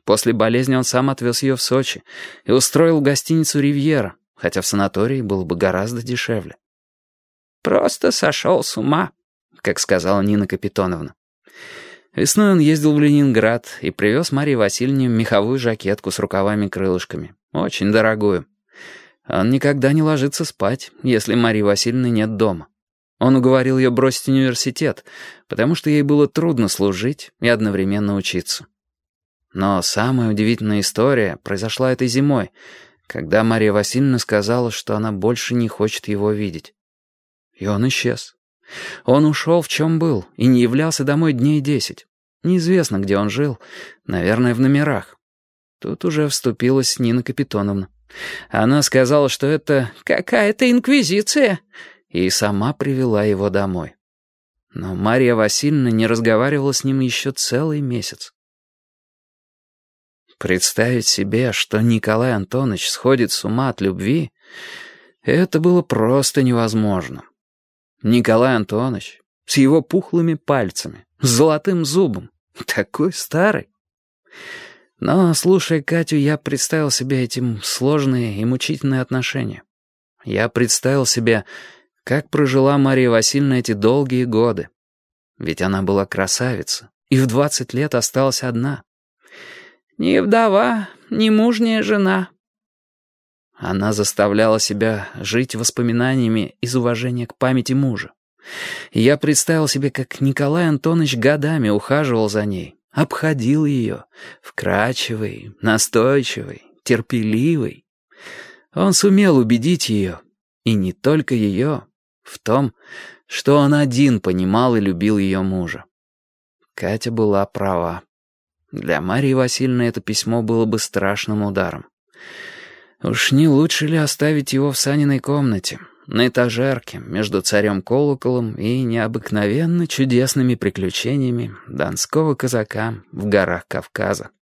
После болезни он сам отвез ее в Сочи и устроил в гостиницу «Ривьера», хотя в санатории было бы гораздо дешевле. «Просто сошел с ума», как сказала Нина Капитоновна. Весной он ездил в Ленинград и привез Марии Васильевне меховую жакетку с рукавами-крылышками, очень дорогую. Он никогда не ложится спать, если Марии Васильевны нет дома. Он уговорил ее бросить университет, потому что ей было трудно служить и одновременно учиться. Но самая удивительная история произошла этой зимой, когда Мария Васильевна сказала, что она больше не хочет его видеть. И он исчез. Он ушел в чем был и не являлся домой дней 10. Неизвестно, где он жил, наверное, в номерах. Тут уже вступилась Нина Капитоновна. Она сказала, что это какая-то инквизиция, и сама привела его домой. Но Мария Васильевна не разговаривала с ним еще целый месяц. Представить себе, что Николай Антонович сходит с ума от любви, это было просто невозможно. Николай Антонович с его пухлыми пальцами, с золотым зубом, такой старый. Но, слушая Катю, я представил себе эти сложные и мучительные отношения. Я представил себе, как прожила Мария Васильевна эти долгие годы. Ведь она была красавица и в 20 лет осталась одна. «Ни вдова, ни мужняя жена». Она заставляла себя жить воспоминаниями из уважения к памяти мужа. И я представил себе, как Николай Антонович годами ухаживал за ней, обходил ее, вкрадчивый, настойчивый, терпеливый. Он сумел убедить ее, и не только ее, в том, что он один понимал и любил ее мужа. Катя была права. Для Марии Васильевны это письмо было бы страшным ударом. Уж не лучше ли оставить его в Саниной комнате, на этажерке, между царем-колоколом и необыкновенно чудесными приключениями донского казака в горах Кавказа?